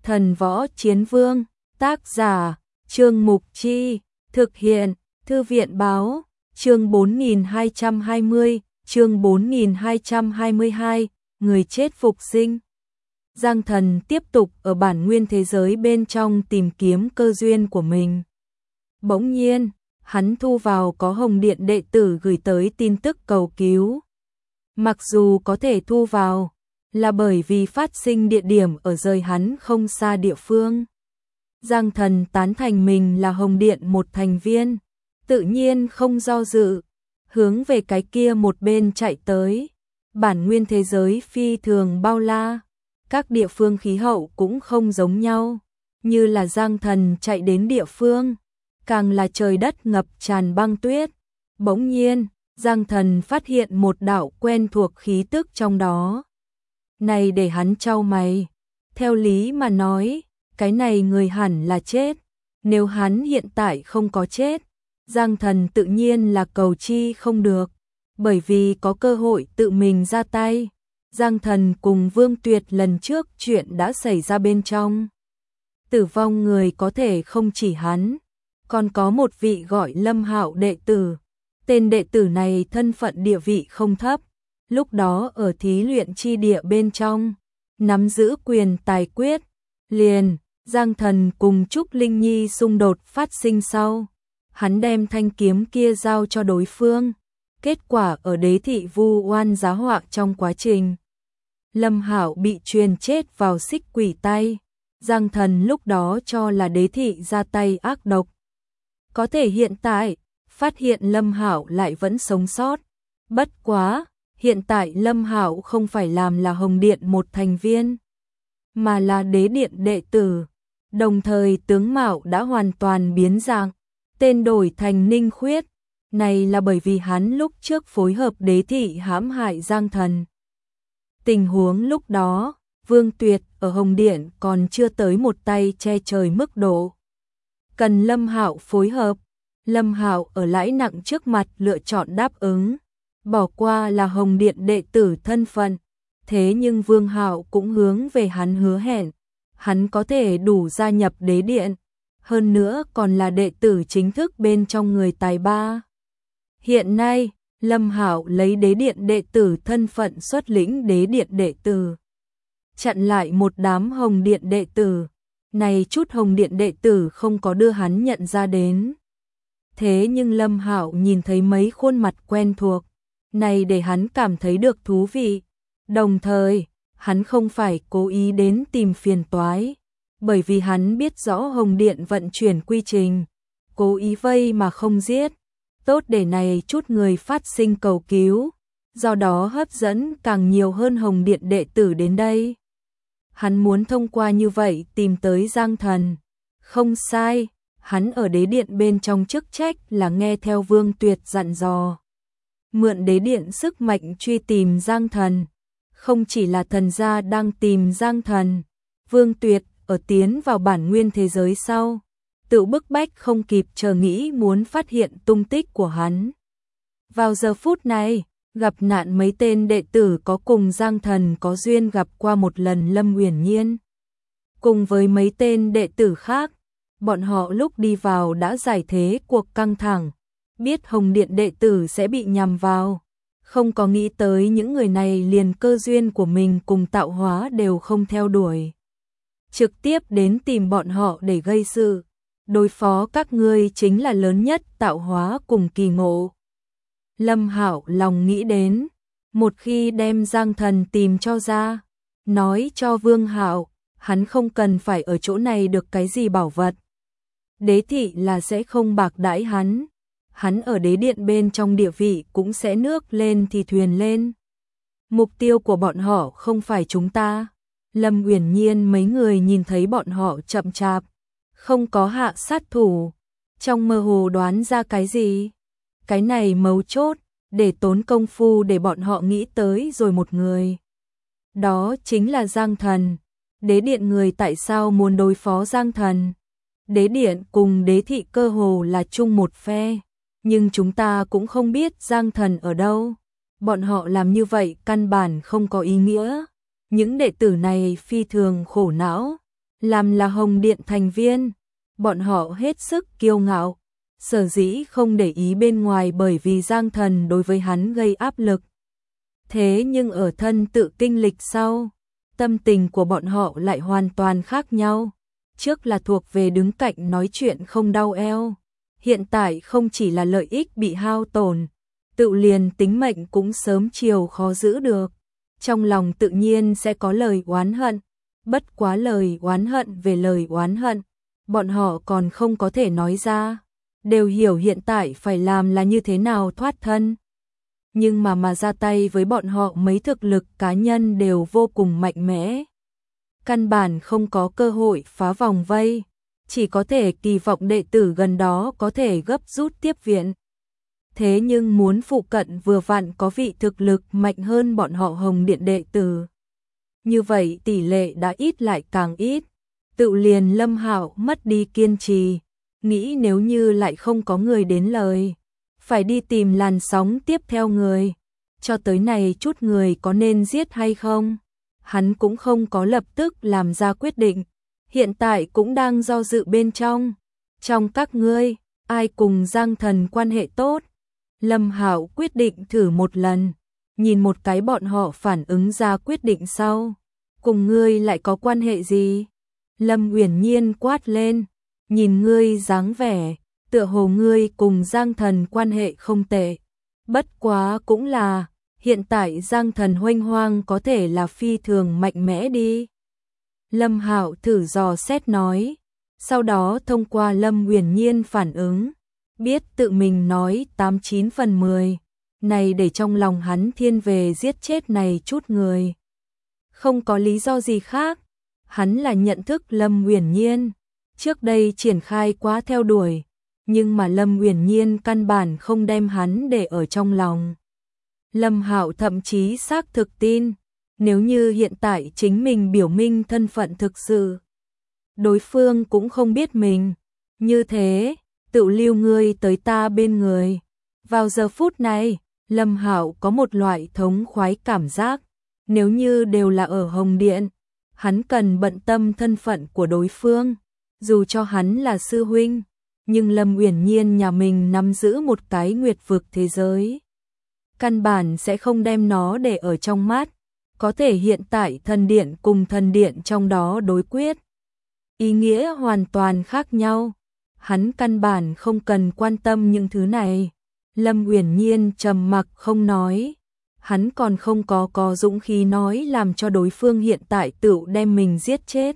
Thần Võ Chiến Vương, tác giả, Trương Mục Chi, thực hiện, Thư viện Báo, chương 4220, chương 4222, người chết phục sinh. Giang Thần tiếp tục ở bản nguyên thế giới bên trong tìm kiếm cơ duyên của mình. Bỗng nhiên, hắn thu vào có Hồng Điện đệ tử gửi tới tin tức cầu cứu. Mặc dù có thể thu vào, là bởi vì phát sinh địa điểm ở rời hắn không xa địa phương. Giang Thần tán thành mình là Hồng Điện một thành viên, tự nhiên không do dự, hướng về cái kia một bên chạy tới. Bản nguyên thế giới phi thường bao la, các địa phương khí hậu cũng không giống nhau, như là Giang Thần chạy đến địa phương, càng là trời đất ngập tràn băng tuyết. Bỗng nhiên, Giang Thần phát hiện một đạo quen thuộc khí tức trong đó. Này để hắn chau mày, theo lý mà nói, cái này người hẳn là chết. Nếu hắn hiện tại không có chết, Giang Thần tự nhiên là cầu chi không được, bởi vì có cơ hội tự mình ra tay. Giang Thần cùng Vương Tuyệt lần trước chuyện đã xảy ra bên trong. Tử vong người có thể không chỉ hắn, còn có một vị gọi Lâm Hạo đệ tử. Tên đệ tử này thân phận địa vị không thấp, lúc đó ở thí luyện chi địa bên trong, nắm giữ quyền tài quyết. Liền, Giang Thần cùng Trúc Linh Nhi xung đột phát sinh sau, hắn đem thanh kiếm kia giao cho đối phương. Kết quả ở đế thị vu oan giá họa trong quá trình, Lâm Hạo bị truyền chết vào xích quỷ tay. Giang Thần lúc đó cho là đế thị ra tay ác độc. Có thể hiện tại, phát hiện Lâm Hạo lại vẫn sống sót. Bất quá, hiện tại Lâm Hạo không phải làm là Hồng Điện một thành viên, mà là đế điện đệ tử. Đồng thời tướng mạo đã hoàn toàn biến dạng, tên đổi thành Ninh Khuyết. Này là bởi vì hắn lúc trước phối hợp đế thị hãm hại Giang Thần. Tình huống lúc đó, Vương Tuyệt ở Hồng Điện còn chưa tới một tay che trời mức độ. Cần Lâm Hạo phối hợp, Lâm Hạo ở lãi nặng trước mặt lựa chọn đáp ứng, bỏ qua là Hồng Điện đệ tử thân phận. Thế nhưng Vương Hạo cũng hướng về hắn hứa hẹn, hắn có thể đủ gia nhập đế điện, hơn nữa còn là đệ tử chính thức bên trong người tài ba. Hiện nay, Lâm Hạo lấy đế điện đệ tử thân phận xuất lĩnh đế điện đệ tử, chặn lại một đám Hồng Điện đệ tử. Này chút Hồng Điện đệ tử không có đưa hắn nhận ra đến. Thế nhưng Lâm Hạo nhìn thấy mấy khuôn mặt quen thuộc, này để hắn cảm thấy được thú vị. Đồng thời, hắn không phải cố ý đến tìm phiền toái, bởi vì hắn biết rõ Hồng Điện vận chuyển quy trình, cố ý vây mà không giết, tốt để này chút người phát sinh cầu cứu, do đó hấp dẫn càng nhiều hơn Hồng Điện đệ tử đến đây. Hắn muốn thông qua như vậy tìm tới Giang Thần. Không sai, hắn ở đế điện bên trong chức trách là nghe theo Vương Tuyệt dặn dò, mượn đế điện sức mạnh truy tìm Giang Thần. Không chỉ là thần gia đang tìm Giang Thần, Vương Tuyệt ở tiến vào bản nguyên thế giới sau, tự bức bách không kịp chờ nghĩ muốn phát hiện tung tích của hắn. Vào giờ phút này, gặp nạn mấy tên đệ tử có cùng Giang Thần có duyên gặp qua một lần Lâm Uyển Nhiên. Cùng với mấy tên đệ tử khác, bọn họ lúc đi vào đã giải thế cuộc căng thẳng, biết Hồng Điện đệ tử sẽ bị nhằm vào. Không có nghĩ tới những người này liền cơ duyên của mình cùng tạo hóa đều không theo đuổi. Trực tiếp đến tìm bọn họ để gây sự. Đối phó các ngươi chính là lớn nhất tạo hóa cùng kỳ ngộ. Lâm Hạo lòng nghĩ đến, một khi đem Giang Thần tìm cho ra, nói cho Vương Hạo, hắn không cần phải ở chỗ này được cái gì bảo vật. Đế thị là sẽ không bạc đãi hắn. Hắn ở đế điện bên trong địa vị cũng sẽ nước lên thì thuyền lên. Mục tiêu của bọn họ không phải chúng ta. Lâm Uyển Nhiên mấy người nhìn thấy bọn họ chậm chạp, không có hạ sát thủ, trong mơ hồ đoán ra cái gì. Cái này mấu chốt, để tốn công phu để bọn họ nghĩ tới rồi một người. Đó chính là Giang Thần. Đế điện người tại sao muốn đối phó Giang Thần? Đế điện cùng đế thị cơ hồ là chung một phe. Nhưng chúng ta cũng không biết Giang Thần ở đâu. Bọn họ làm như vậy căn bản không có ý nghĩa. Những đệ tử này phi thường khổ não. làm là Hồng Điện thành viên, bọn họ hết sức kiêu ngạo, sở dĩ không để ý bên ngoài bởi vì Giang Thần đối với hắn gây áp lực. Thế nhưng ở thân tự kinh lịch sau, tâm tình của bọn họ lại hoàn toàn khác nhau. Trước là thuộc về đứng cạnh nói chuyện không đau eo, hiện tại không chỉ là lợi ích bị hao tổn, tự liền tính mệnh cũng sớm chiều khó giữ được. Trong lòng tự nhiên sẽ có lời oán hận, bất quá lời oán hận về lời oán hận, bọn họ còn không có thể nói ra, đều hiểu hiện tại phải làm là như thế nào thoát thân. Nhưng mà ra tay với bọn họ mấy thực lực cá nhân đều vô cùng mạnh mẽ. Căn bản không có cơ hội phá vòng vây, chỉ có thể kỳ vọng đệ tử gần đó có thể gấp rút tiếp viện. Thế nhưng muốn phụ cận vừa vặn có vị thực lực mạnh hơn bọn họ Hồng Điện đệ tử. Như vậy tỷ lệ đã ít lại càng ít, tự liền Lâm Hạo mất đi kiên trì, nghĩ nếu như lại không có người đến lời, phải đi tìm làn sóng tiếp theo người, cho tới này chút người có nên giết hay không, hắn cũng không có lập tức làm ra quyết định, hiện tại cũng đang do dự bên trong. Trong các ngươi, ai cùng Giang Thần quan hệ tốt? Lâm Hạo quyết định thử một lần, nhìn một cái bọn họ phản ứng ra quyết định sau. Cùng ngươi lại có quan hệ gì? Lâm Uyển Nhiên quát lên, nhìn ngươi dáng vẻ, tựa hồ ngươi cùng Giang Thần quan hệ không tệ. Bất quá cũng là, hiện tại Giang Thần huênh hoang có thể là phi thường mạnh mẽ đi. Lâm Hạo thử dò xét nói, sau đó thông qua Lâm Uyển Nhiên phản ứng, biết tự mình nói 89 phần 10, này để trong lòng hắn thiên về giết chết này chút người. Không có lý do gì khác, hắn là nhận thức Lâm Uyển Nhiên, trước đây triển khai quá theo đuổi, nhưng mà Lâm Uyển Nhiên căn bản không đem hắn để ở trong lòng. Lâm Hạo thậm chí xác thực tin, nếu như hiện tại chính mình biểu minh thân phận thực sự, đối phương cũng không biết mình, như thế, tự lưu ngươi tới ta bên người. Vào giờ phút này, Lâm Hạo có một loại thống khoái cảm giác, nếu như đều là ở Hồng Điện, hắn cần bận tâm thân phận của đối phương, dù cho hắn là sư huynh, nhưng Lâm Uyển Nhiên nhà mình nắm giữ một cái nguyệt vực thế giới, căn bản sẽ không đem nó để ở trong mắt, có thể hiện tại thần điện cùng thần điện trong đó đối quyết, ý nghĩa hoàn toàn khác nhau, hắn căn bản không cần quan tâm những thứ này. Lâm Uyển Nhiên trầm mặc không nói, hắn còn không có dũng khí nói làm cho đối phương hiện tại tự đem mình giết chết.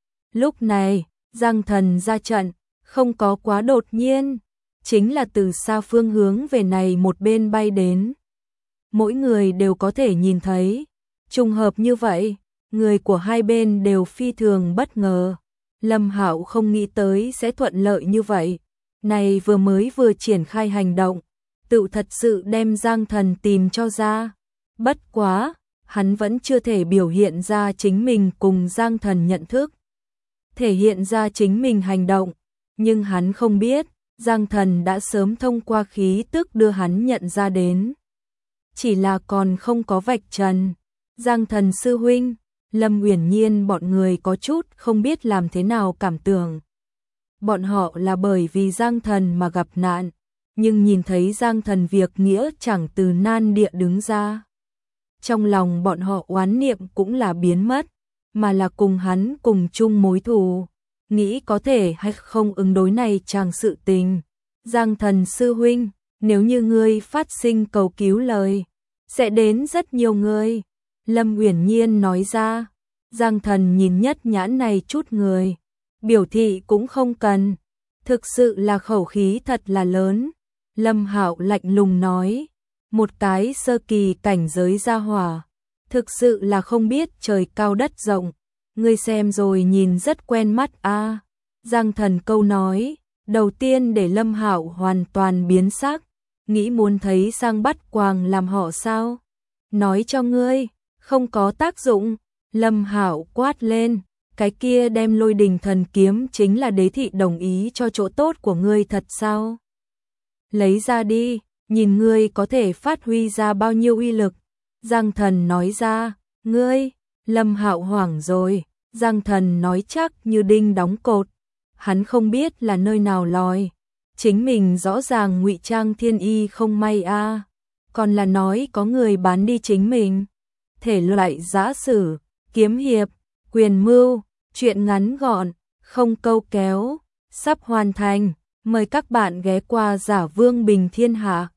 Lúc này, Giang Thần ra trận, không có quá đột nhiên, chính là từ xa phương hướng về này một bên bay đến. Mỗi người đều có thể nhìn thấy, trùng hợp như vậy, người của hai bên đều phi thường bất ngờ. Lâm Hạo không nghĩ tới sẽ thuận lợi như vậy, này vừa triển khai hành động, tự thật sự đem Giang Thần tìm cho ra. Bất quá, hắn vẫn chưa thể biểu hiện ra chính mình cùng Giang Thần nhận thức, thể hiện ra chính mình hành động, nhưng hắn không biết, Giang Thần đã sớm thông qua khí tức đưa hắn nhận ra đến. Chỉ là còn không có vạch trần. Giang Thần sư huynh, Lâm Uyển Nhiên bọn người có chút không biết làm thế nào cảm tưởng. Bọn họ là bởi vì Giang Thần mà gặp nạn, nhưng nhìn thấy Giang Thần việc nghĩa chẳng từ nan địa đứng ra. Trong lòng bọn họ oán niệm cũng là biến mất, mà là cùng hắn cùng chung mối thù, nghĩ có thể hay không ứng đối này chàng sự tình. Giang Thần sư huynh, nếu như ngươi phát sinh cầu cứu lời, sẽ đến rất nhiều người. Lâm Uyển Nhiên nói ra, Giang Thần nhìn nhất nhãn này chút người, biểu thị cũng không cần, thực sự là khẩu khí thật là lớn. Lâm Hạo lạnh lùng nói, một cái sơ kỳ cảnh giới gia hỏa, thực sự là không biết trời cao đất rộng, ngươi xem rồi nhìn rất quen mắt a. Giang Thần câu nói, đầu tiên để Lâm Hạo hoàn toàn biến sắc, nghĩ muốn thấy sang bắt quàng làm họ sao? Nói cho ngươi, không có tác dụng. Lâm Hạo quát lên, cái kia đem Lôi Đình Thần Kiếm chính là Đế thị đồng ý cho chỗ tốt của ngươi thật sao? Lấy ra đi, nhìn ngươi có thể phát huy ra bao nhiêu uy lực. Giang Thần nói ra, ngươi, Lâm Hạo hoảng rồi, Giang Thần nói chắc như đinh đóng cột, hắn không biết là nơi nào lòi, chính mình rõ ràng ngụy trang thiên y không may a, còn là nói có người bán đi chính mình. Thể loại giã sử, kiếm hiệp, quyền mưu, truyện ngắn gọn, không câu kéo, sắp hoàn thành, mời các bạn ghé qua Giả Vương Bình Thiên Hạ.